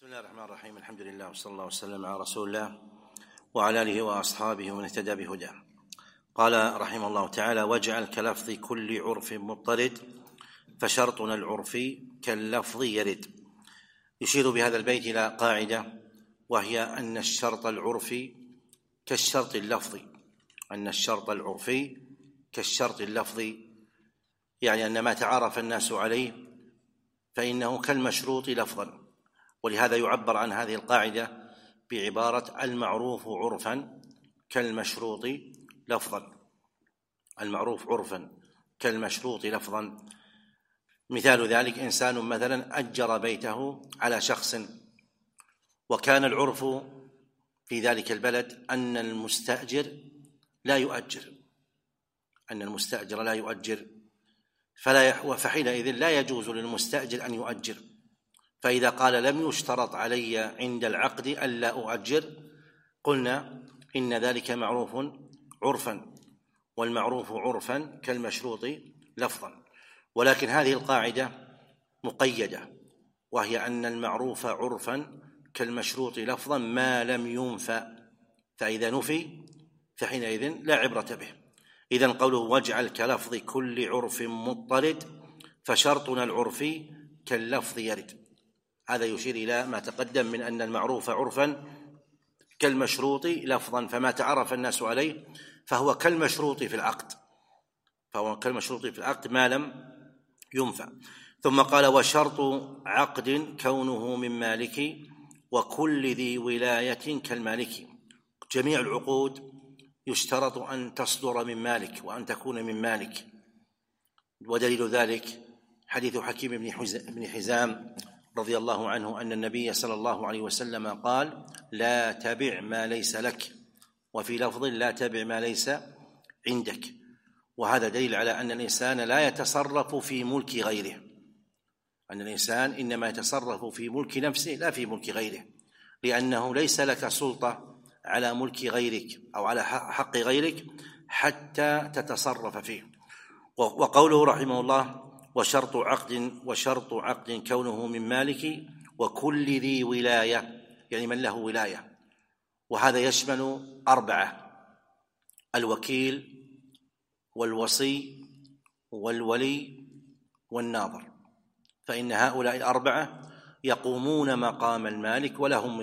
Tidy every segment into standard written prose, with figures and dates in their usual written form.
بسم الله الرحمن الرحيم. الحمد لله وصلى الله وسلم على رسول الله وعلى آله وأصحابه ومن اهتدى بهداه. قال رحمه الله تعالى: واجعل كلفظ كل عرف مضطرد فشرطنا العرف كاللفظ يرد. يشير بهذا البيت إلى قاعدة، وهي أن الشرط العرفي كالشرط اللفظي، أن الشرط العرفي كالشرط اللفظي، يعني أن ما تعارف الناس عليه فإنه كالمشروط لفظا. ولهذا يعبر عن هذه القاعدة بعبارة المعروف عرفا كالمشروط لفظا. المعروف عرفا كالمشروط لفظا. مثال ذلك: إنسان مثلا أجر بيته على شخص، وكان العرف في ذلك البلد أن المستأجر لا يؤجر، فحينئذ لا يجوز للمستأجر أن يؤجر. فإذا قال لم يشترط علي عند العقد ألا أؤجر، قلنا إن ذلك معروف عرفا، والمعروف عرفا كالمشروط لفظا. ولكن هذه القاعدة مقيدة، وهي أن المعروف عرفا كالمشروط لفظا ما لم ينفى، فإذا نفي فحينئذ لا عبرة به. إذن قوله واجعل كلفظ كل عرف مضطرد فشرطنا العرفي كاللفظ يرد، هذا يشير إلى ما تقدم من أن المعروف عرفا كالمشروط لفظا، فما تعرف الناس عليه فهو كالمشروط في العقد ما لم ينفى. ثم قال: وشرط عقد كونه من مالك وكل ذي ولاية كالمالك. جميع العقود يشترط أن تصدر من مالك وأن تكون من مالك، ودليل ذلك حديث حكيم بن حزام رضي الله عنه أن النبي صلى الله عليه وسلم قال: لا تبع ما ليس لك، وفي لفظ: لا تبع ما ليس عندك. وهذا دليل على أن الإنسان لا يتصرف في ملك غيره، أن الإنسان إنما يتصرف في ملك نفسه لا في ملك غيره، لأنه ليس لك سلطة على ملك غيرك أو على حق غيرك حتى تتصرف فيه. وقوله رحمه الله: وشرط عقد كونه من مالك وكل ذي ولاية، يعني من له ولاية، وهذا يشمل 4: الوكيل والوصي والولي والناظر، فإن هؤلاء 4 يقومون مقام المالك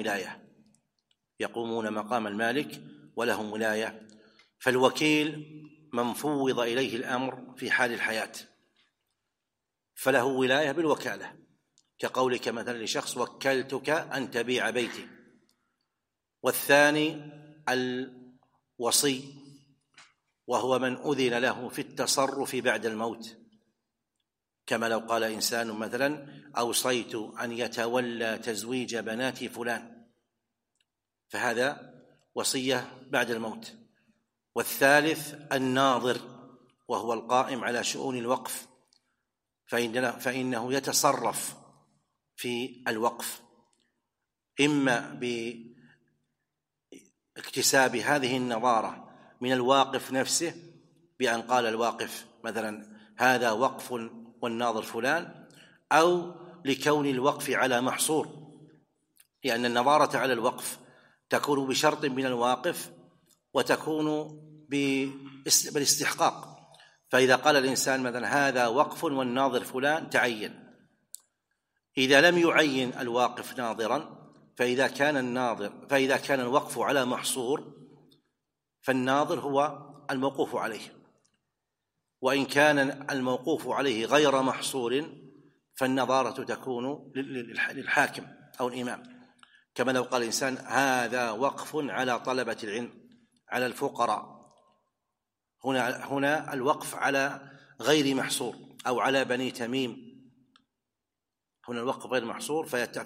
ولهم ولاية. فالوكيل من فوض إليه الأمر في حال الحياة فله ولاية بالوكالة، كقولك مثلا لشخص: وكلتك أن تبيع بيتي. والثاني الوصي، وهو من أذن له في التصرف بعد الموت، كما لو قال إنسان مثلا: أوصيت أن يتولى تزويج بنات فلان، فهذا وصية بعد الموت. والثالث الناظر، وهو القائم على شؤون الوقف، فإنه يتصرف في الوقف إما باكتساب هذه النظارة من الواقف نفسه، بأن قال الواقف مثلا: هذا وقف والناظر فلان، أو لكون الوقف على محصور، لأن النظارة على الوقف تكون بشرط من الواقف وتكون بالاستحقاق. فإذا قال الإنسان مثلا: هذا وقف والناظر فلان، تعين. إذا لم يعين الواقف ناظرا، فإذا كان الوقف على محصور فالناظر هو الموقوف عليه، وإن كان الموقوف عليه غير محصور فالنظارة تكون للحاكم أو الإمام، كما لو قال الإنسان: هذا وقف على طلبة العلم، على الفقراء. هنا الوقف على غير محصور، أو على بني تميم، هنا الوقف غير محصور،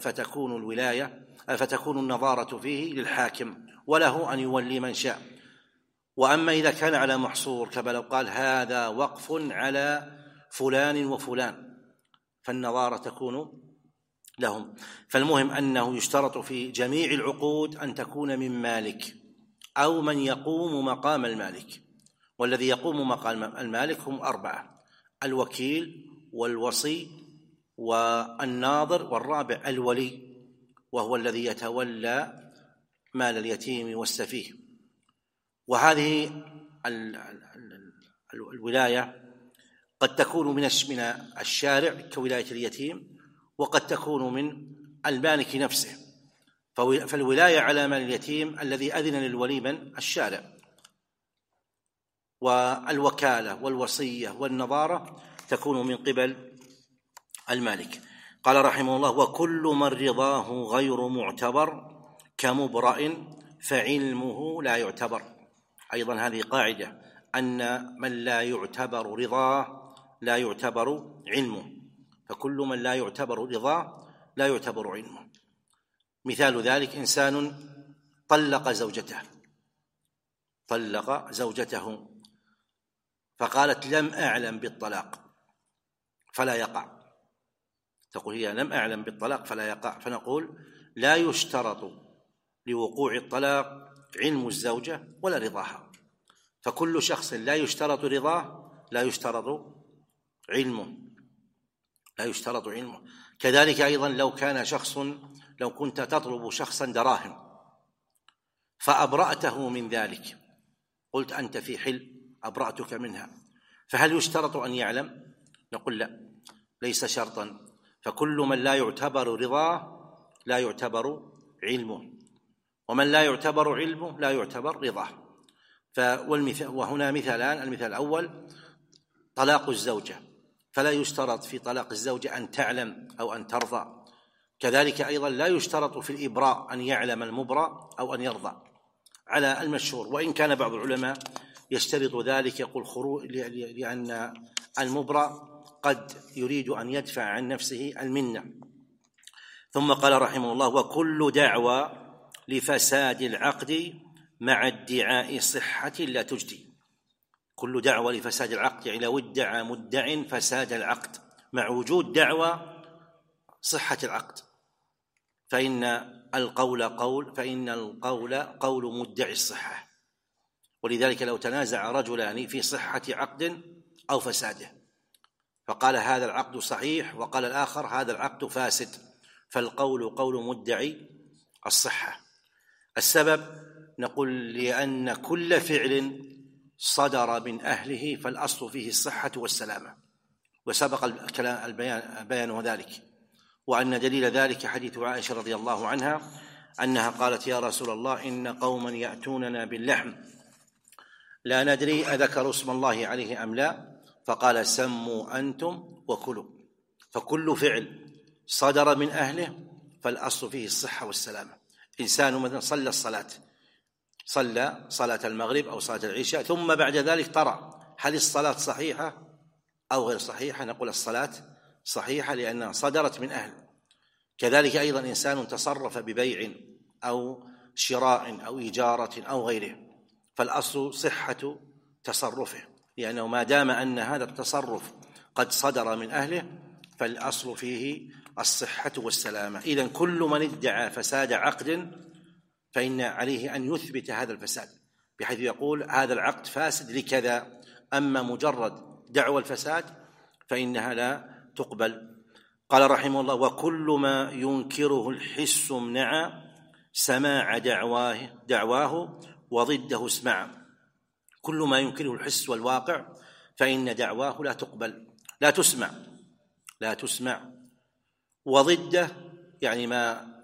فتكون النظارة فيه للحاكم وله أن يولي من شاء. وأما إذا كان على محصور، كما لو قال: هذا وقف على فلان وفلان، فالنظارة تكون لهم. فالمهم أنه يشترط في جميع العقود أن تكون من مالك أو من يقوم مقام المالك، والذي يقوم مقام المالك هم 4: الوكيل والوصي والناظر والرابع الولي. وهو الذي يتولى مال اليتيم والسفيه. وهذه الولاية قد تكون من الشارع كولاية اليتيم، وقد تكون من المالك نفسه. فالولاية على مال اليتيم الذي أذن للولي من الشارع، والوكالة والوصية والنظارة تكون من قبل المالك. قال رحمه الله: وكل من رضاه غير معتبر كمبرأ فعلمه لا يعتبر. أيضا هذه قاعدة، أن من لا يعتبر رضاه لا يعتبر علمه، فكل من لا يعتبر رضاه لا يعتبر علمه. مثال ذلك: إنسان طلق زوجته فقالت: لم أعلم بالطلاق فلا يقع. تقول هي: لم أعلم بالطلاق فلا يقع. فنقول: لا يشترط لوقوع الطلاق علم الزوجة ولا رضاها، فكل شخص لا يشترط رضاه لا يشترط علمه. كذلك أيضا لو كنت تطلب شخصا دراهم فأبرأته من ذلك، قلت: أنت في حل، أبرأتك منها، فهل يشترط أن يعلم؟ نقول: لا، ليس شرطا. فكل من لا يعتبر رضاه لا يعتبر علمه، ومن لا يعتبر علمه لا يعتبر رضاه. وهنا مثالان: المثال الأول طلاق الزوجة، فلا يشترط في طلاق الزوجة أن تعلم أو أن ترضى. كذلك أيضا لا يشترط في الإبراء أن يعلم المبرأ أو أن يرضى على المشهور، وإن كان بعض العلماء يشترط ذلك، يقول لأن المبرأ قد يريد أن يدفع عن نفسه المنة. ثم قال رحمه الله: وكل دعوى لفساد العقد مع ادعاء صحة لا تجدي. كل دعوى لفساد العقد، يعني لو ادعى مدع فساد العقد مع وجود دعوى صحة العقد، فإن القول قول مدعي الصحة. ولذلك لو تنازع رجلان في صحة عقد أو فساده، فقال هذا العقد صحيح وقال الآخر هذا العقد فاسد، فالقول قول مدعي الصحة. السبب نقول: لأن كل فعل صدر من أهله فالأصل فيه الصحة والسلامة، وسبق بيان ذلك. وأن دليل ذلك حديث عائشة رضي الله عنها أنها قالت: يا رسول الله، إن قوما يأتوننا باللحم لا ندري أذكروا اسم الله عليه أم لا، فقال: سموا أنتم وكلوا. فكل فعل صدر من أهله فالأصل فيه الصحة والسلامة. إنسان مثلا صلى صلاة المغرب أو صلاة العشاء، ثم بعد ذلك طرأ، هل الصلاة صحيحة أو غير صحيحة؟ نقول: الصلاة صحيحة لأنها صدرت من أهل. كذلك أيضا إنسان تصرف ببيع أو شراء أو إجارة أو غيره، فالأصل صحة تصرفه، لأنه ما دام أن هذا التصرف قد صدر من أهله فالأصل فيه الصحة والسلامة. إذن كل من ادعى فساد عقد فإن عليه أن يثبت هذا الفساد، بحيث يقول: هذا العقد فاسد لكذا. أما مجرد دعوى الفساد فإنها لا تقبل. قال رحمه الله: وكل ما ينكره الحس امنع سماع دعواه وضده اسمع. كل ما ينكره الحس والواقع فإن دعواه لا تقبل، لا تسمع. وضده يعني ما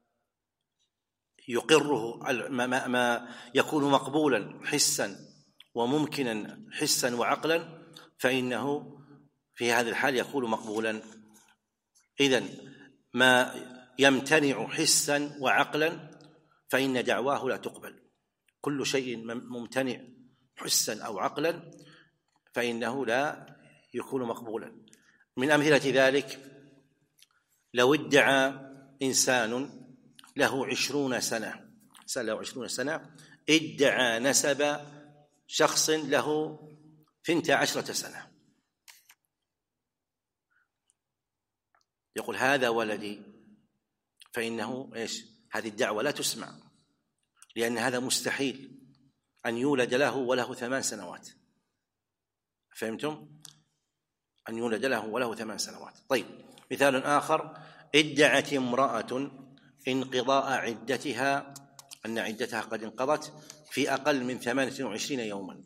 يقره، ما يكون مقبولا حسا وممكنا حسا وعقلا، فإنه في هذه الحال يكون مقبولا. إذن ما يمتنع حسا وعقلا فإن دعواه لا تقبل. كل شيء ممتنع حسا أو عقلا فإنه لا يكون مقبولا. من أمثلة ذلك: لو ادعى إنسان له 20 سنة ادعى نسب شخص له 12 سنة، يقول: هذا ولدي، فإنه هذه الدعوة لا تسمع، لأن هذا مستحيل أن يولد له وله 8 سنوات. فهمتم؟ أن يولد له وله 8 سنوات. طيب، مثال آخر: ادعت امرأة انقضاء عدتها، أن عدتها قد انقضت في أقل من 28 يوما.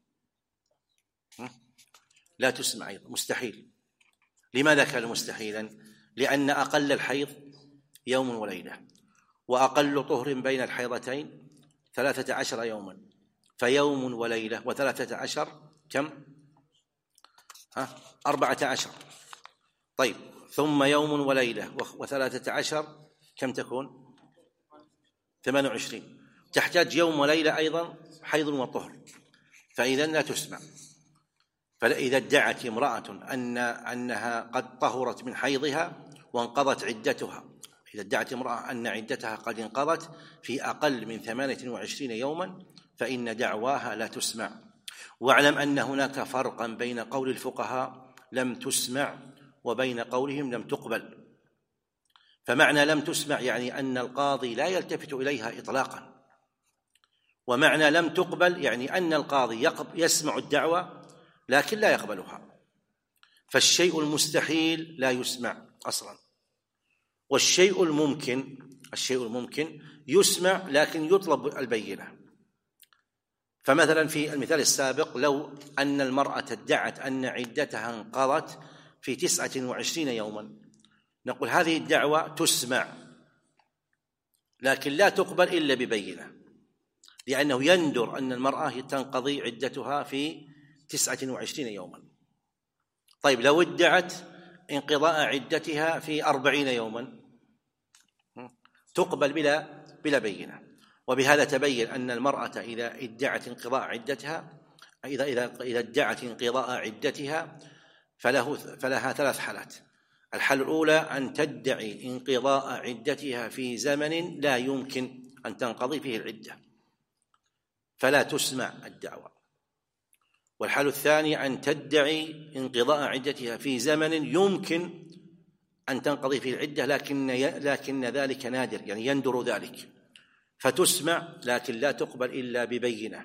لا تسمع أيضا، مستحيل. لماذا كان مستحيلا؟ لأن أقل الحيض يوم وليلة، وأقل طهر بين الحيضتين 13 يوما، فيوم وليلة و13 كم؟ 14. طيب، ثم يوم وليلة و13 كم تكون؟ 28. تحتاج يوم وليلة أيضا حيض وطهر، فإذا لا تسمع. فإذا ادعت امرأة أنها قد طهرت من حيضها وانقضت عدتها، إذا ادعت امرأة أن عدتها قد انقضت في أقل من 28 يوما فإن دعواها لا تسمع. واعلم أن هناك فرقا بين قول الفقهاء لم تسمع وبين قولهم لم تقبل. فمعنى لم تسمع يعني أن القاضي لا يلتفت إليها إطلاقا، ومعنى لم تقبل يعني أن القاضي يسمع الدعوة لكن لا يقبلها. فالشيء المستحيل لا يسمع أصلا، والشيء الممكن يسمع لكن يطلب البينة. فمثلا في المثال السابق لو أن المرأة ادعت أن عدتها انقضت في 29 يوما، نقول هذه الدعوة تسمع لكن لا تقبل إلا ببينة، لأنه يندر أن المرأة تنقضي عدتها في 29 يوما. طيب لو ادعت انقضاء عدتها في 40 يوما تقبل بلا بينة. وبهذا تبين أن المرأة إذا ادعت انقضاء عدتها إذا ادعت انقضاء عدتها فلها 3 حالات. الحالة الأولى أن تدعي انقضاء عدتها في زمن لا يمكن أن تنقضي فيه العدة فلا تسمع الدعوة. والحالة الثانية أن تدعي انقضاء عدتها في زمن يمكن أن تنقضي فيه العدة لكن ذلك نادر، يعني يندر ذلك، فتسمع لكن لا تقبل إلا ببينة.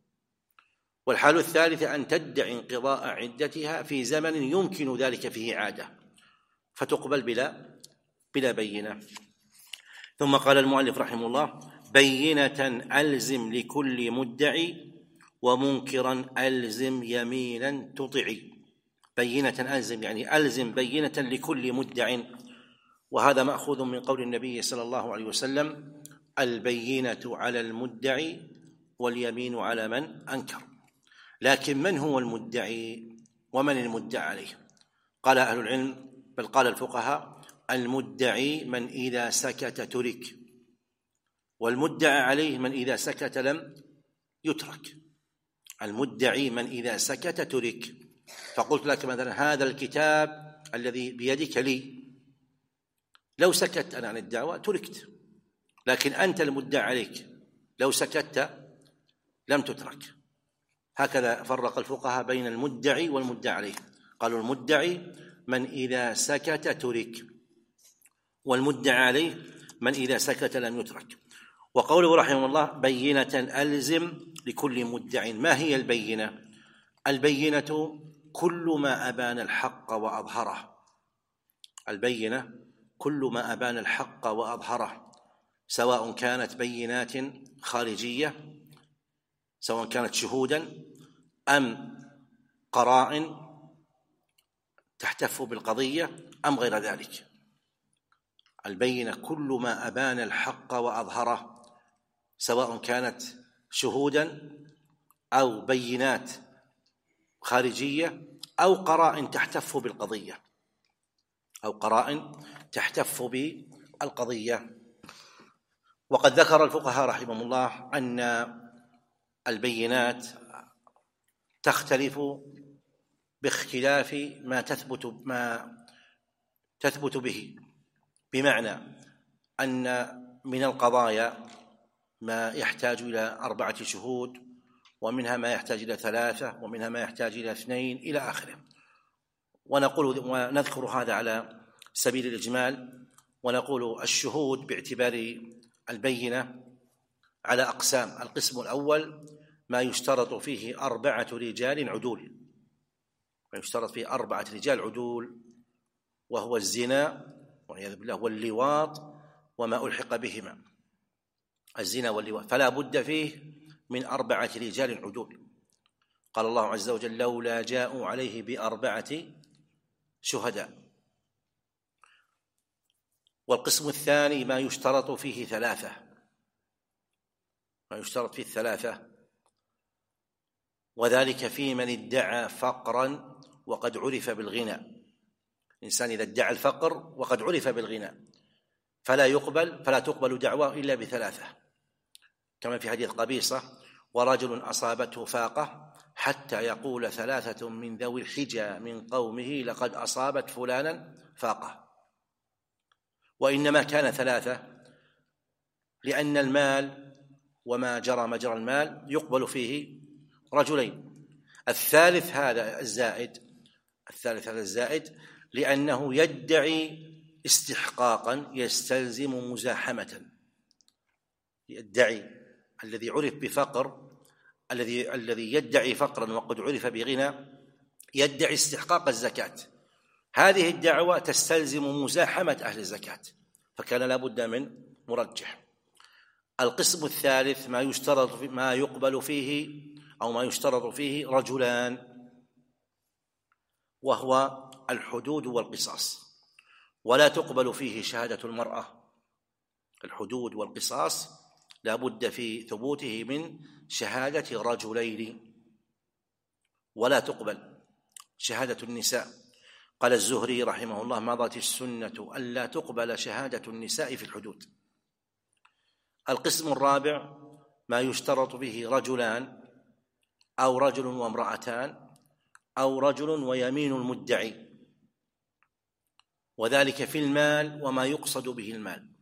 والحالة الثالثة أن تدعي انقضاء عدتها في زمن يمكن ذلك فيه عادة فتقبل بلا بينة. ثم قال المؤلف رحمه الله: بينة ألزم لكل مدعي ومنكرا ألزم يمينا تطعي. بينة ألزم يعني ألزم بينة لكل مدع، وهذا مأخوذ من قول النبي صلى الله عليه وسلم: البينة على المدعي واليمين على من أنكر. لكن من هو المدعي ومن المدعى عليه؟ قال أهل العلم بل قال الفقهاء: المدعي من إذا سكت ترك، والمدعى عليه من إذا سكت لم يترك. المدعي من إذا سكت ترك. فقلت لك مثلا: هذا الكتاب الذي بيدك لي، لو سكت أنا عن الدعوة تركت، لكن أنت المدعى عليك لو سكت لم تترك. هكذا فرق الفقهاء بين المدعي والمدعى عليه. قالوا: المدعي من إذا سكت ترك، والمدعى عليه من إذا سكت لم يترك. وقوله رحمه الله: بينة ألزم لكل مدع. ما هي البينة؟ البينة كل ما أبان الحق وأظهره. البينة كل ما أبان الحق وأظهره، سواء كانت بينات خارجية، سواء كانت شهودا أم قرائن تحتف بالقضية أم غير ذلك. البينة كل ما أبان الحق وأظهره، سواء كانت شهودا أو بينات خارجية أو قرائن تحتف بالقضية وقد ذكر الفقهاء رحمهم الله أن البينات تختلف باختلاف ما تثبت به، بمعنى أن من القضايا ما يحتاج إلى 4 شهود، ومنها ما يحتاج إلى 3، ومنها ما يحتاج إلى 2 إلى آخره. ونذكر هذا على سبيل الإجمال، ونقول الشهود باعتبار البينة على أقسام. القسم الأول ما يشترط فيه 4 رجال عدول، وهو الزنا والعياذ بالله، واللواط، وما ألحق بهما، الزنا واللواط، فلا بد فيه من 4 رجال عدول. قال الله عز وجل: لولا جاءوا عليه ب4 شهداء. والقسم الثاني ما يشترط فيه 3، ما يشترط فيه 3، وذلك في من ادعى فقرا وقد عرف بالغنى. الإنسان إذا ادعى الفقر وقد عرف بالغنى فلا تقبل دعواه إلا ب3، كما في حديث قبيصة: ورجل أصابته فاقة حتى يقول 3 من ذوي الحجى من قومه لقد أصابت فلانا فاقة. وإنما كان 3 لأن المال وما جرى مجرى المال يقبل فيه رجلين. الثالث هذا الزائد لأنه يدعي استحقاقا يستلزم مزاحمة. يدعي الذي عرف بفقر، الذي يدعي فقرا وقد عرف بغنى يدعي استحقاق الزكاة. هذه الدعوة تستلزم مزاحمة أهل الزكاة، فكان لا بد من مرجح. القسم الثالث ما يقبل فيه أو ما يشترط فيه رجلان، وهو الحدود والقصاص، ولا تقبل فيه شهادة المرأة. الحدود والقصاص لا بد في ثبوته من شهادة رجلين، ولا تقبل شهادة النساء. قال الزهري رحمه الله: مضت السنة ألا تقبل شهادة النساء في الحدود. القسم الرابع ما يشترط به رجلان أو رجل وامرأتان أو رجل ويمين المدعي، وذلك في المال وما يقصد به المال.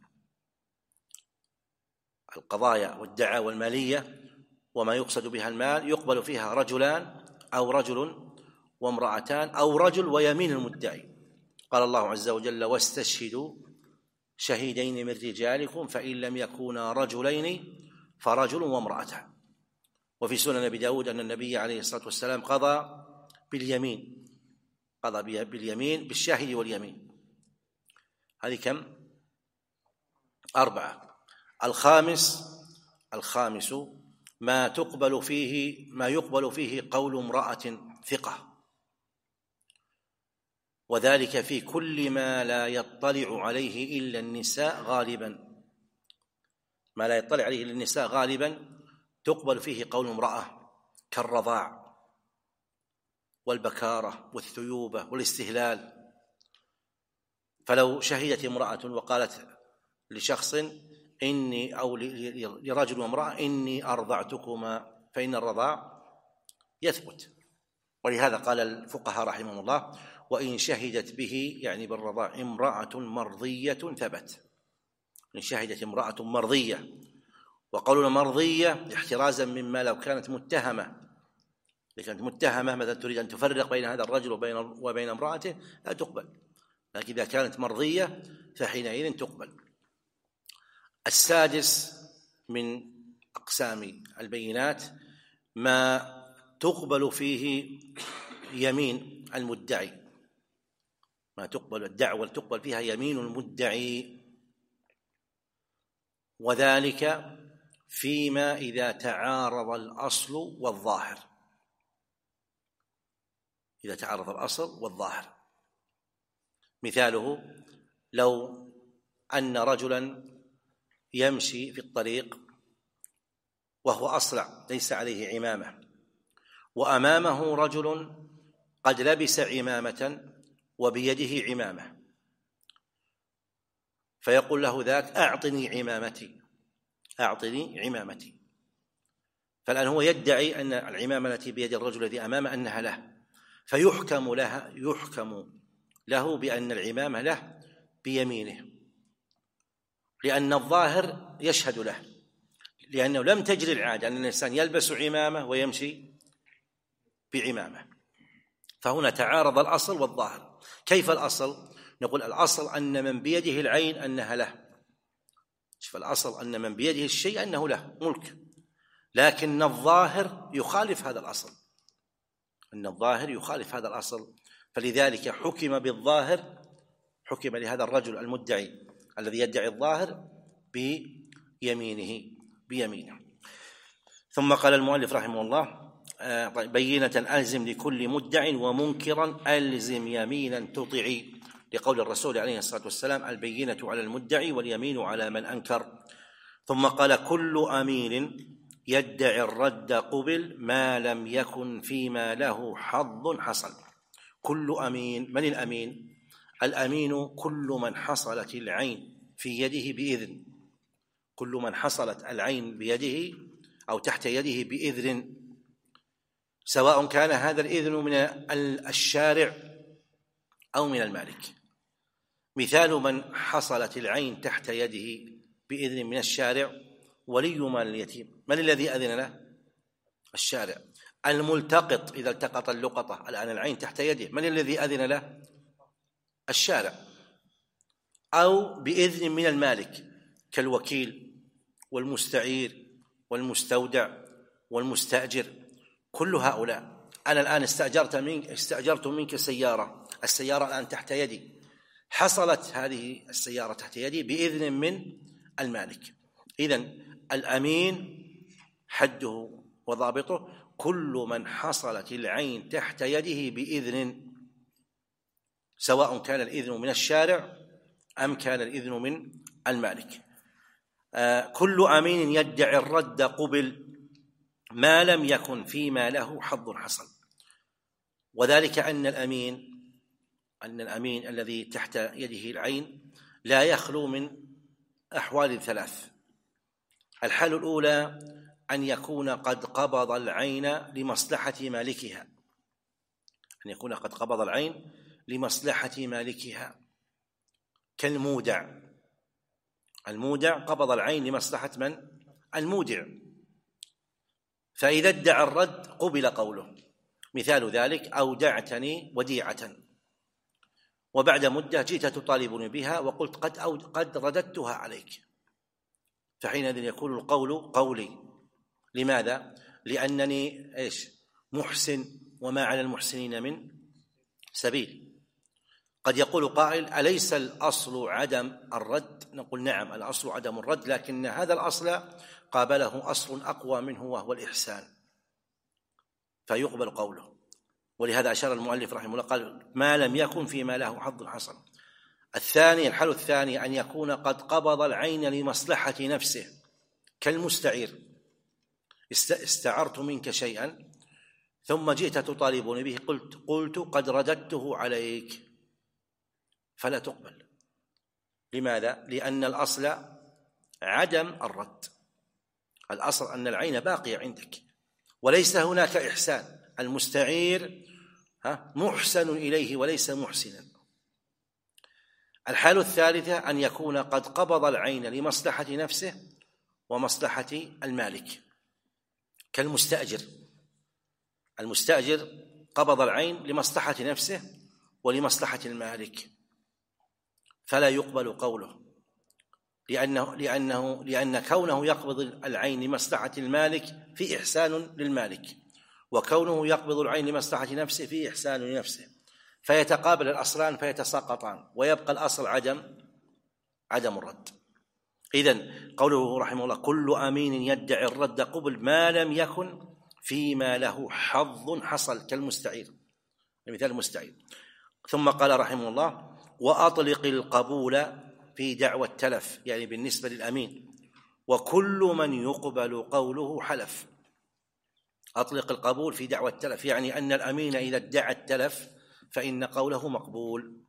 القضايا والدعاوى المالية وما يقصد بها المال يقبل فيها رجلان أو رجل وامرأتان أو رجل ويمين المدعي. قال الله عز وجل: واستشهدوا شهيدين من رجالكم فإن لم يكونا رجلين فرجل وامرأتان. وفي سنن أبي داود أن النبي عليه الصلاة والسلام قضى باليمين بالشاهد واليمين. هذه كم؟ 4. الخامس ما يقبل فيه قول امرأة ثقة، وذلك في كل ما لا يطلع عليه إلا النساء غالبا. ما لا يطلع عليه إلا النساء غالبا تقبل فيه قول امرأة، كالرضاع والبكارة والثيوبة والاستهلال. فلو شهدت امرأة وقالت لشخص أو لرجل وامرأة: إني أرضعتكما، فإن الرضاع يثبت. ولهذا قال الفقهاء رحمهم الله: وإن شهدت به، يعني بالرضاع، امرأة مرضية ثبت. إن شهدت امرأة مرضية، وقولنا مرضية احترازا مما لو كانت متهمة. إذا كانت متهمة مثلا تريد أن تفرق بين هذا الرجل وبين امرأته لا تقبل، لكن إذا كانت مرضية فحينئذ تقبل. السادس من أقسام البينات ما تقبل فيه يمين المدعي، ما تقبل الدعوة تقبل فيها يمين المدعي، وذلك فيما إذا تعارض الأصل والظاهر. إذا تعارض الأصل والظاهر، مثاله: لو أن رجلا يمشي في الطريق وهو أصلع ليس عليه عمامة، وأمامه رجل قد لبس عمامة وبيده عمامة، فيقول له ذاك: أعطني عمامتي. فالآن هو يدعي أن العمامة التي بيد الرجل الذي أمامه أنها له، فيحكم له بأن العمامة له بيمينه، لأن الظاهر يشهد له، لأنه لم تجري العادة أن الإنسان يلبس عمامة ويمشي بعمامة. فهنا تعارض الأصل والظاهر. كيف الأصل؟ نقول الأصل أن من بيده العين أنها له، فالأصل أن من بيده الشيء أنه له ملك، لكن الظاهر يخالف هذا الأصل، فلذلك حكم بالظاهر، حكم لهذا الرجل المدعي الذي يدعي الظاهر بيمينه. ثم قال المؤلف رحمه الله: بينة ألزم لكل مدع ومنكرا ألزم يمينا تطيعي، لقول الرسول عليه الصلاة والسلام: البينة على المدعي واليمين على من أنكر. ثم قال: كل أمين يدعي الرد قبل ما لم يكن فيما له حظ حصل. كل أمين، من الأمين؟ الأمين كل من حصلت العين في يده بإذن، كل من حصلت العين بيده أو تحت يده بإذن، سواء كان هذا الإذن من الشارع أو من المالك. مثال من حصلت العين تحت يده بإذن من الشارع: ولي مال اليتيم، من الذي أذن له؟ الشارع. الملتقط إذا التقط اللقطة، الآن العين تحت يده، من الذي أذن له؟ الشارع. أو بإذن من المالك كالوكيل والمستعير والمستودع والمستأجر، كل هؤلاء. أنا الآن استأجرت منك سيارة، السيارة الآن تحت يدي، حصلت هذه السيارة تحت يدي بإذن من المالك. إذن الأمين حده وضابطه كل من حصلت العين تحت يده بإذن، سواء كان الإذن من الشارع أم كان الإذن من المالك. كل أمين يدعي الرد قبل ما لم يكن فيما له حظ حصل. وذلك أن الأمين الذي تحت يده العين لا يخلو من أحوال ثلاث. الحالة الأولى أن يكون قد قبض العين لمصلحة مالكها، أن يكون قد قبض العين لمصلحة مالكها كالمودع. المودع قبض العين لمصلحة من؟ المودع. فإذا ادعى الرد قبل قوله. مثال ذلك: أودعتني وديعة، وبعد مدة جئت تطالبني بها وقلت قد رددتها عليك، فحينئذ يكون القول قولي. لماذا؟ لأنني محسن، وما على المحسنين من سبيل. قد يقول قائل: أليس الأصل عدم الرد؟ نقول: نعم، الأصل عدم الرد، لكن هذا الأصل قابله أصل أقوى منه وهو الإحسان، فيقبل قوله. ولهذا أشار المؤلف رحمه الله قال: ما لم يكن فيما له حظ حصل. الثاني، الحال الثاني، أن يكون قد قبض العين لمصلحة نفسه كالمستعير. استعرت منك شيئا ثم جئت تطالبني به، قلت قد رددته عليك، فلا تقبل. لماذا؟ لأن الأصل عدم الرد، الأصل أن العين باقية عندك وليس هناك إحسان. المستعير محسن إليه وليس محسنا. الحالة الثالثة أن يكون قد قبض العين لمصلحة نفسه ومصلحة المالك كالمستأجر. المستأجر قبض العين لمصلحة نفسه ولمصلحة المالك، فلا يقبل قوله، لأن كونه يقبض العين لمصلحة المالك في إحسان للمالك، وكونه يقبض العين لمصلحة نفسه في إحسان لنفسه، فيتقابل الأصلان فيتساقطان، ويبقى الأصل عدم الرد. إذن قوله رحمه الله: كل أمين يدعي الرد قبل ما لم يكن فيما له حظ حصل كالمستعير، مثال المستعير. ثم قال رحمه الله: وأطلق القبول في دعوى التلف، يعني بالنسبة للأمين، وكل من يقبل قوله حلف. أطلق القبول في دعوى التلف، يعني أن الأمين إذا ادعى التلف فإن قوله مقبول،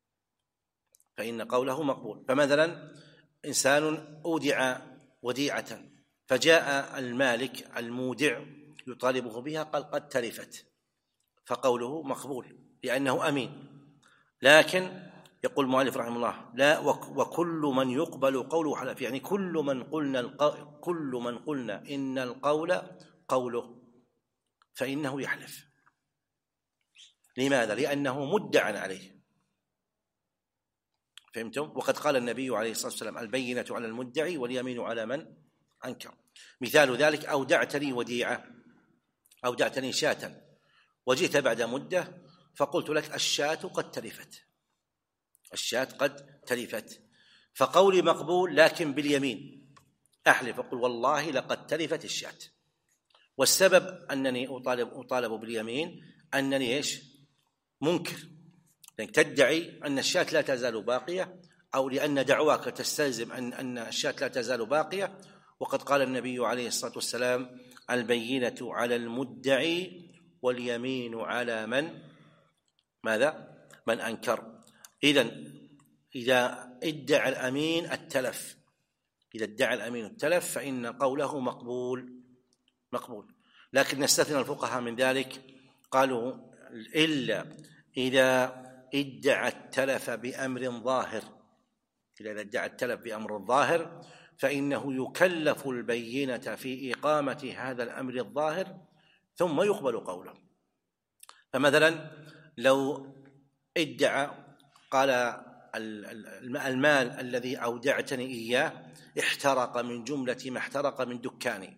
فمثلا إنسان أودع وديعة، فجاء المالك المودع يطالبه بها، قال قد تلفت، فقوله مقبول لأنه أمين. لكن يقول المؤلف رحمه الله: لا، وكل من يقبل قوله حلف، يعني كل من قلنا إن القول قوله فإنه يحلف. لماذا؟ لأنه مدعى عليه. فهمتم؟ وقد قال النبي عليه الصلاة والسلام: البينة على المدعي واليمين على من أنكر. مثال ذلك: أودعتني وديعة، أودعتني شاة، وجئت بعد مدة فقلت لك الشاة قد تلفت، الشاة قد تلفت، فقولي مقبول لكن باليمين، أحلف أقول والله لقد تلفت الشاة، والسبب أنني أطالب باليمين أنني إيش؟ منكر، لأنك تدعي أن الشاة لا تزال باقية، أو لأن دعواك تستلزم أن الشاة لا تزال باقية. وقد قال النبي عليه الصلاة والسلام: البينة على المدعي واليمين على ماذا؟ من أنكر. إذا ادعى الأمين التلف فإن قوله مقبول. لكن نستثنى الفقهاء من ذلك، قالوا إلا إذا ادعى التلف بأمر ظاهر، فإنه يكلف البينة في إقامة هذا الأمر الظاهر ثم يقبل قوله. فمثلا لو ادعى قال: المال الذي أودعتني إياه احترق من جملة ما احترق من دكاني،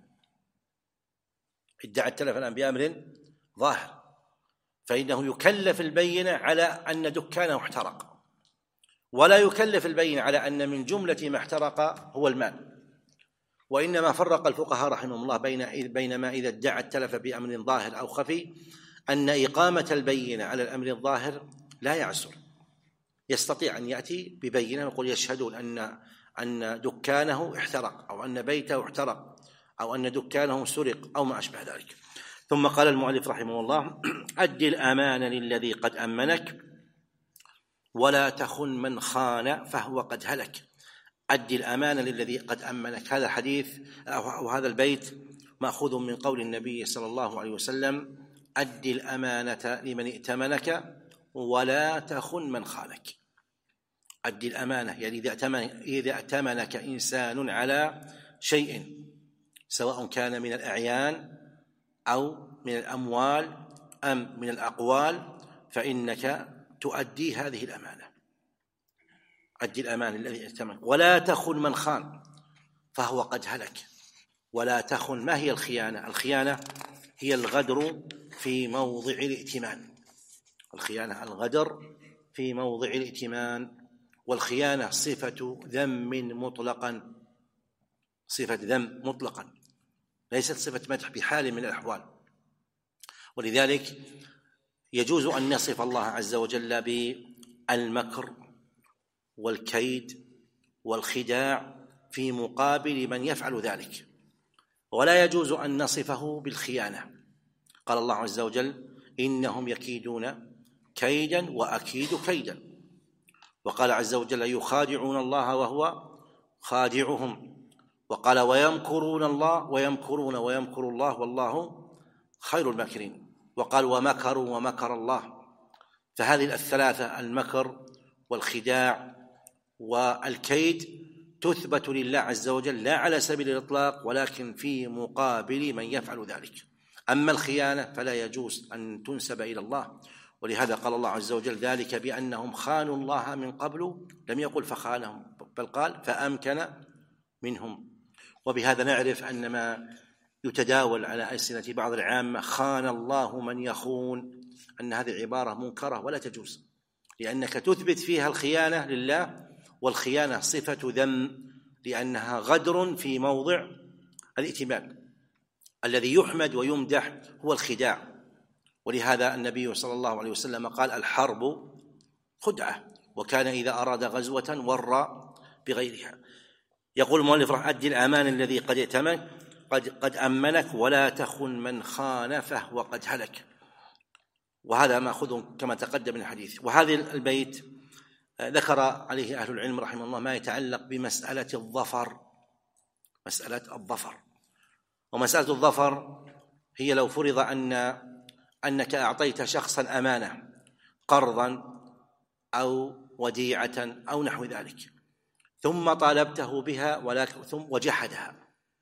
ادعى التلف الآن بأمر ظاهر، فإنه يكلف البينة على أن دكانه احترق، ولا يكلف البينة على أن من جملة ما احترق هو المال. وإنما فرق الفقهاء رحمهم الله بين ما إذا ادعى التلف بأمر ظاهر أو خفي، أن إقامة البينة على الأمر الظاهر لا يعسر، يستطيع أن يأتي ببينة ويقول يشهدون أن دكانه احترق، أو أن بيته احترق، أو أن دكانه سرق، أو ما أشبه ذلك. ثم قال المؤلف رحمه الله: أد الأمان للذي قد أمنك ولا تخن من خان فهو قد هلك. أد الأمان للذي قد أمنك، هذا الحديث أو هذا البيت مأخوذ من قول النبي صلى الله عليه وسلم: أد الأمانة لمن ائتمنك ولا تخن من خانك. أد الأمانة يعني إذا ائتمنك إنسان على شيء، سواء كان من الأعيان أو من الأموال أم من الأقوال، فإنك تؤدي هذه الأمانة. أدي الأمانة الذي ائتمنك ولا تخن من خان فهو قد هلك. ولا تخن، ما هي الخيانة؟ الخيانة هي الغدر في موضع الائتمان. الغدر في موضع الائتمان. والخيانة صفة ذم مطلقا، ليست صفة مدح بحال من الأحوال. ولذلك يجوز أن نصف الله عز وجل بالمكر والكيد والخداع في مقابل من يفعل ذلك، ولا يجوز أن نصفه بالخيانة. قال الله عز وجل: إنهم يكيدون كيدا وأكيد كيدا. وقال عز وجل: يخادعون الله وهو خادعهم. وقال: ويمكرون الله ويمكر الله والله خير الماكرين. وقال: ومكروا ومكر الله. فهذه الثلاثة، المكر والخداع والكيد، تثبت لله عز وجل لا على سبيل الإطلاق، ولكن في مقابل من يفعل ذلك. أما الخيانة فلا يجوز أن تنسب إلى الله، ولهذا قال الله عز وجل: ذلك بأنهم خانوا الله من قبل، لم يقل فخانهم، بل قال فأمكن منهم. وبهذا نعرف أن ما يتداول على ألسنة بعض العامة: خان الله من يخون، أن هذه عبارة منكرة ولا تجوز، لأنك تثبت فيها الخيانة لله، والخيانة صفة ذم، لأنها غدر في موضع الائتمان. الذي يحمد ويمدح هو الخداع. ولهذا النبي صلى الله عليه وسلم قال: الحرب خدعة، وكان إذا أراد غزوة ورى بغيرها. يقول المؤلف: أد الأمان الذي قد أمنك ولا تخن من خان فهو قد هلك. وهذا مأخوذ كما تقدم من الحديث. وهذا البيت ذكر عليه أهل العلم رحمه الله ما يتعلق بمسألة الظفر. ومسألة الظفر هي لو فرض أنك أعطيت شخصا أمانة، قرضا أو وديعة أو نحو ذلك، ثم طالبته بها ثم وجحدها،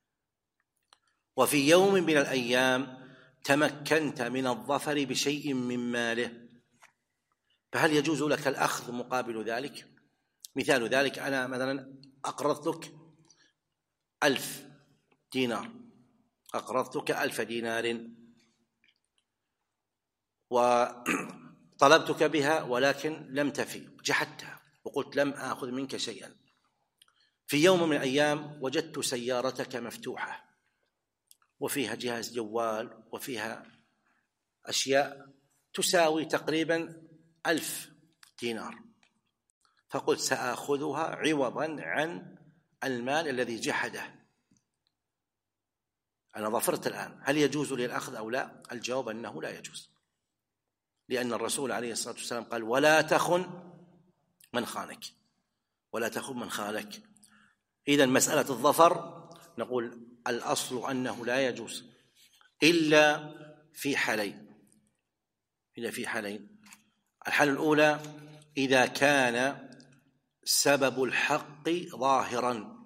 وفي يوم من الأيام تمكنت من الظفر بشيء من ماله، فهل يجوز لك الأخذ مقابل ذلك؟ مثال ذلك: أنا مثلا أقرضتك 1000 دينار، أقرضتك 1000 دينار وطلبتك بها ولكن لم تفي، جحدتها وقلت لم آخذ منك شيئا، في يوم من الأيام وجدت سيارتك مفتوحة وفيها جهاز جوال وفيها أشياء تساوي تقريبا 1000 دينار، فقلت سآخذها عوضا عن المال الذي جحده. أنا ظفرت الآن، هل يجوز لي الأخذ أو لا؟ الجواب أنه لا يجوز، لأن الرسول عليه الصلاة والسلام قال ولا تخن من خانك، ولا تخن من خانك. إذن مسألة الظفر نقول الأصل أنه لا يجوز إلا في حالين. الحالة الأولى إذا كان سبب الحق ظاهرا،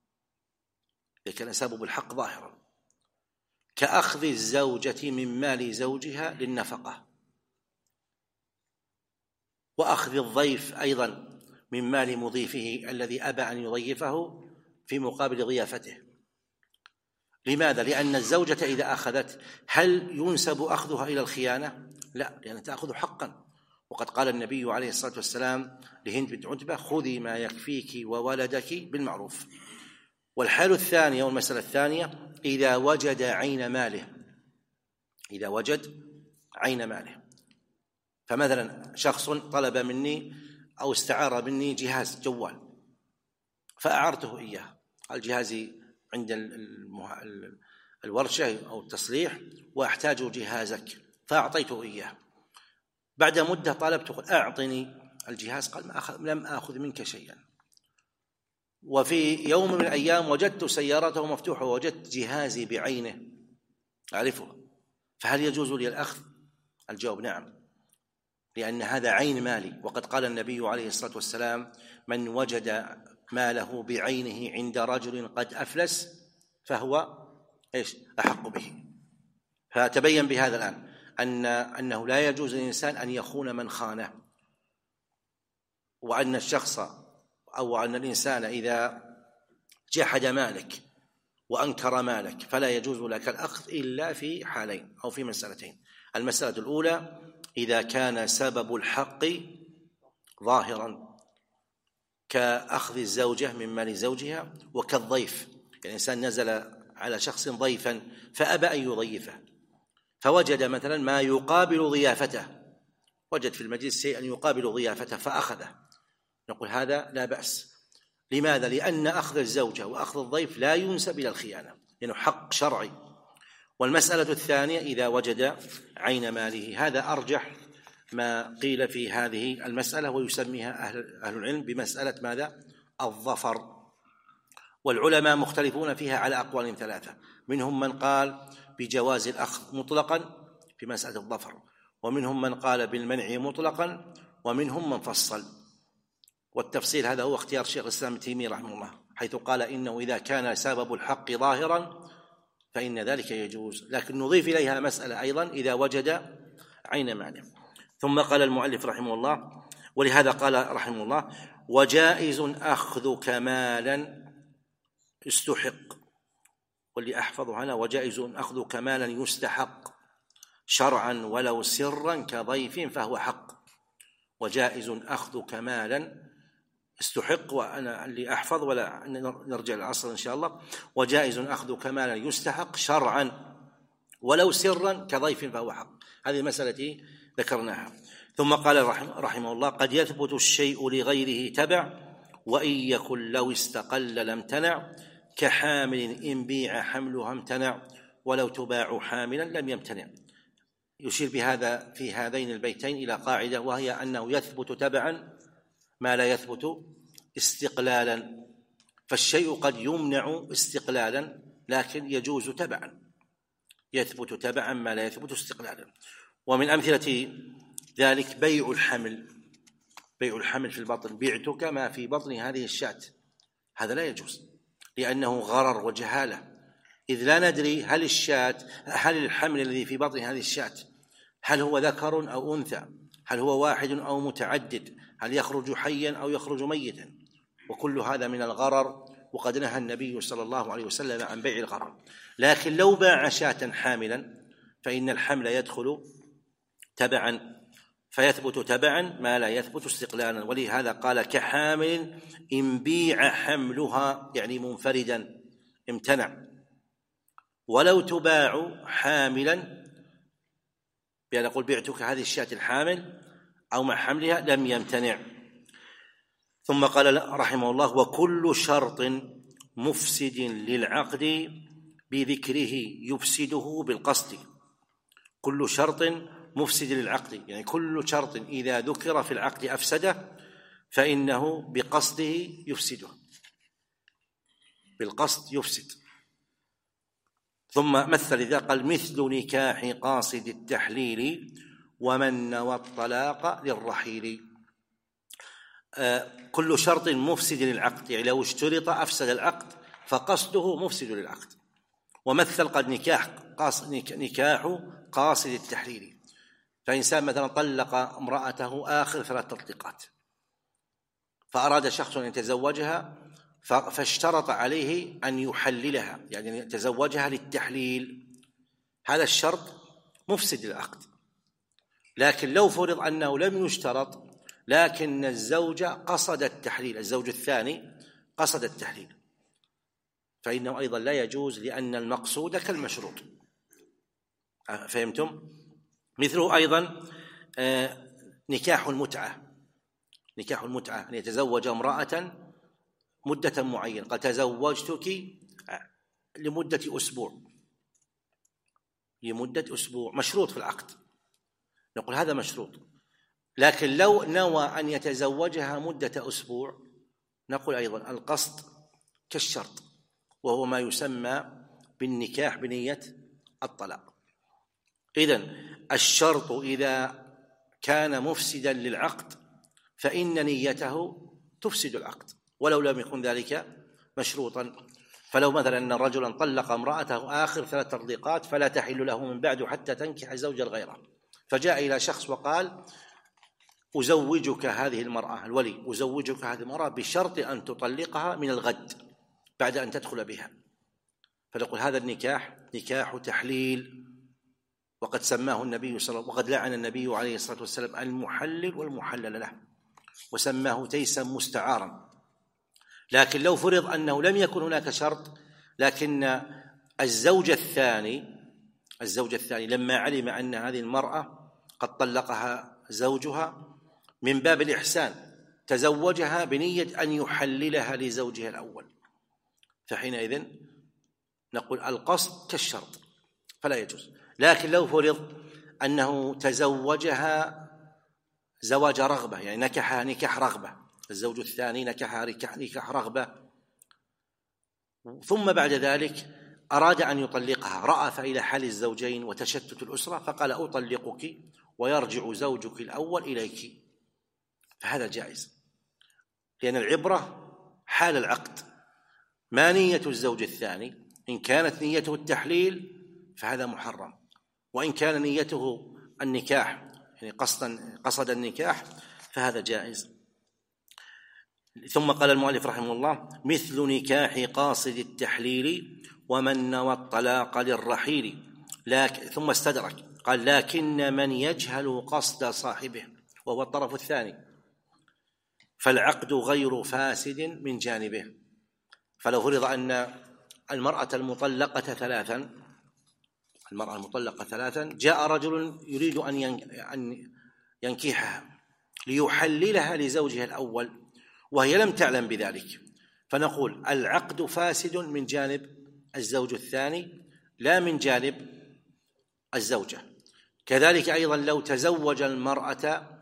كأخذ الزوجة من مال زوجها للنفقة، وأخذ الضيف أيضا من مال مضيفه الذي أبى أن يضيفه في مقابل ضيافته. لماذا؟ لأن الزوجة إذا أخذت هل ينسب أخذها إلى الخيانة؟ لا، لأنها تأخذ حقا، وقد قال النبي عليه الصلاة والسلام لهند بنت عتبة خذي ما يكفيك وولدك بالمعروف. والحالة الثانية والمسألة الثانية إذا وجد عين ماله، فمثلا شخص طلب مني أو استعار مني جهاز جوال فأعرته إياه، قال جهازي عند الورشة أو التصليح وأحتاج جهازك، فأعطيته إياه. بعد مدة طلبت أعطني الجهاز، قال لم آخذ منك شيئا. وفي يوم من الأيام وجدت سيارته مفتوحة ووجدت جهازي بعينه أعرفه، فهل يجوز لي الأخذ؟ الجواب نعم، لأن هذا عين مالي، وقد قال النبي عليه الصلاة والسلام من وجد ماله بعينه عند رجل قد أفلس فهو أحق به. فتبين بهذا الآن أنه لا يجوز للإنسان أن يخون من خانه، وأن الشخص أو أن الإنسان إذا جحد مالك وأنكر مالك فلا يجوز لك الأخذ إلا في حالين أو في مسألتين. المسألة الأولى إذا كان سبب الحق ظاهرا كأخذ الزوجة من مال زوجها، وكالضيف، يعني الإنسان نزل على شخص ضيفا فأبى أن يضيفه، فوجد مثلا ما يقابل ضيافته، وجد في المجلس شيئا يقابل ضيافته فأخذه، نقول هذا لا بأس. لماذا؟ لأن أخذ الزوجة وأخذ الضيف لا ينسب إلى الخيانة، لأنه حق شرعي. والمسألة الثانية إذا وجد عين ماله، هذا أرجح ما قيل في هذه المسألة، ويسميها أهل العلم بمسألة ماذا؟ الظفر. والعلماء مختلفون فيها على أقوال ثلاثة، منهم من قال بجواز الأخذ مطلقا في مسألة الظفر، ومنهم من قال بالمنع مطلقا، ومنهم من فصل. والتفصيل هذا هو اختيار شيخ الإسلام ابن تيمية رحمه الله، حيث قال إنه إذا كان سبب الحق ظاهرا فإن ذلك يجوز، لكن نضيف إليها مسألة أيضا إذا وجد عين ماله. ثم قال المؤلف رحمه الله، ولهذا قال رحمه الله وجائز أخذ كمالا استحق، واللي أحفظه هنا وجائز أخذ كمالا يستحق شرعا ولو سرا كضيف فهو حق. وجائز أخذ كمالا استحق، وأنا اللي أحفظ ولا نرجع للأصل إن شاء الله. وجائز أخذ كمالا يستحق شرعا ولو سرا كضيف فهو حق. هذه مسألة ذكرناها. ثم قال رحمه الله قد يثبت الشيء لغيره تبع، وإن يكن لو استقل لم تنع، كحامل إن بيع حملها امتنع، ولو تباع حاملا لم يمتنع. يشير بهذا في هذين البيتين إلى قاعدة، وهي أنه يثبت تبعا ما لا يثبت استقلالا، فالشيء قد يمنع استقلالا لكن يجوز تبعا، يثبت تبعا ما لا يثبت استقلالا. ومن أمثلة ذلك بيع الحمل في البطن، بعتك ما في بطن هذه الشاة، هذا لا يجوز لأنه غرر وجهالة، إذ لا ندري هل الحمل الذي في بطن هذه الشاة هل هو ذكر أو أنثى، هل هو واحد أو متعدد، هل يخرج حيا أو يخرج ميتا، وكل هذا من الغرر، وقد نهى النبي صلى الله عليه وسلم عن بيع الغرر. لكن لو باع شاة حاملا فإن الحمل يدخل تبعا فيثبت تبعا ما لا يثبت استقلالا. ولهذا قال كحامل إن بيع حملها، يعني منفردا امتنع. ولو تباع حاملا، بأن نقول بعتك هذه الشاة الحامل أو مع حملها، لم يمتنع. ثم قال رحمه الله وكل شرط مفسد للعقد بذكره يفسده بالقصد. كل شرط مفسد للعقد، يعني كل شرط إذا ذكر في العقد أفسده فإنه بقصده يفسده، بالقصد يفسد. ثم مثل إذا قال مثل نكاح قاصد التحليل ومن نوى الطلاق للرحيل. كل شرط مفسد للعقد، يعني لو اشترط أفسد العقد فقصده مفسد للعقد. ومثل قد نكاح قاصد التحليل، فإنسان مثلا طلق امرأته آخر 3 تطليقات، فأراد شخص أن يتزوجها فاشترط عليه أن يحللها، يعني يتزوجها للتحليل. هذا الشرط مفسد للعقد. لكن لو فرض أنه لم يشترط لكن الزوج قصد التحليل، الزوج الثاني قصد التحليل، فإنه أيضا لا يجوز، لأن المقصود كالمشروط. فهمتم؟ مثله أيضا نكاح المتعة. نكاح المتعة أن يتزوج امرأة مدة معينة، قد تزوجتك لمدة أسبوع، لمدة أسبوع، مشروط في العقد، نقول هذا مشروط. لكن لو نوى أن يتزوجها مدة أسبوع نقول أيضا القصد كالشرط، وهو ما يسمى بالنكاح بنية الطلاق. إذن الشرط إذا كان مفسدا للعقد فإن نيته تفسد العقد ولو لم يكن ذلك مشروطا. فلو مثلا أن رجلا طلق امرأته آخر 3 تطليقات فلا تحل له من بعد حتى تنكح زوجا غيره، فجاء إلى شخص وقال أزوجك هذه المرأة، الولي أزوجك هذه المرأة بشرط أن تطلقها من الغد بعد أن تدخل بها، فنقول هذا النكاح نكاح تحليل، وقد سماه النبي وقد لعن النبي عليه الصلاة والسلام المحلل والمحلل له، وسماه تيسا مستعارا. لكن لو فرض أنه لم يكن هناك شرط، لكن الزوج الثاني لما علم أن هذه المرأة قد طلقها زوجها من باب الإحسان تزوجها بنية أن يحللها لزوجها الأول، فحينئذ نقول القصد كالشرط فلا يجوز. لكن لو فرض أنه تزوجها زواج رغبة، يعني نكحها نكاح رغبة، الزوج الثاني نكحها نكاح رغبة، ثم بعد ذلك أراد أن يطلقها، رأف إلى حال الزوجين وتشتت الأسرة فقال أطلقك ويرجع زوجك الأول إليك، فهذا جائز، لأن العبرة حال العقد، ما نية الزوج الثاني. إن كانت نيته التحليل فهذا محرم، وإن كان نيته النكاح يعني قصد النكاح فهذا جائز. ثم قال المؤلف رحمه الله مثل نكاح قاصد التحليل ومن نوى الطلاق للرحيل. ثم استدرك قال لكن من يجهل قصد صاحبه وهو الطرف الثاني فالعقد غير فاسد من جانبه. فلو فرض أن المرأة المطلقة ثلاثا جاء رجل يريد أن ينكحها ليحللها لزوجها الأول وهي لم تعلم بذلك، فنقول العقد فاسد من جانب الزوج الثاني لا من جانب الزوجة. كذلك أيضا لو تزوج المرأة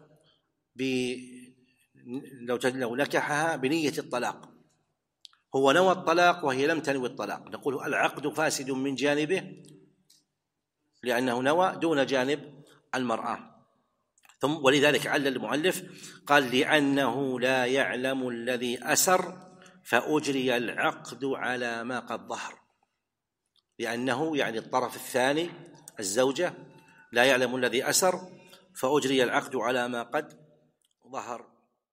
لو نكحها بنية الطلاق، هو نوى الطلاق وهي لم تنوي الطلاق، نقول العقد فاسد من جانبه لأنه نوى دون جانب المرأة. ولذلك علل المؤلف قال لأنه لا يعلم الذي أسر فأجري العقد على ما قد ظهر، لأنه يعني الطرف الثاني الزوجة لا يعلم الذي أسر فأجري العقد على ما قد ظهر.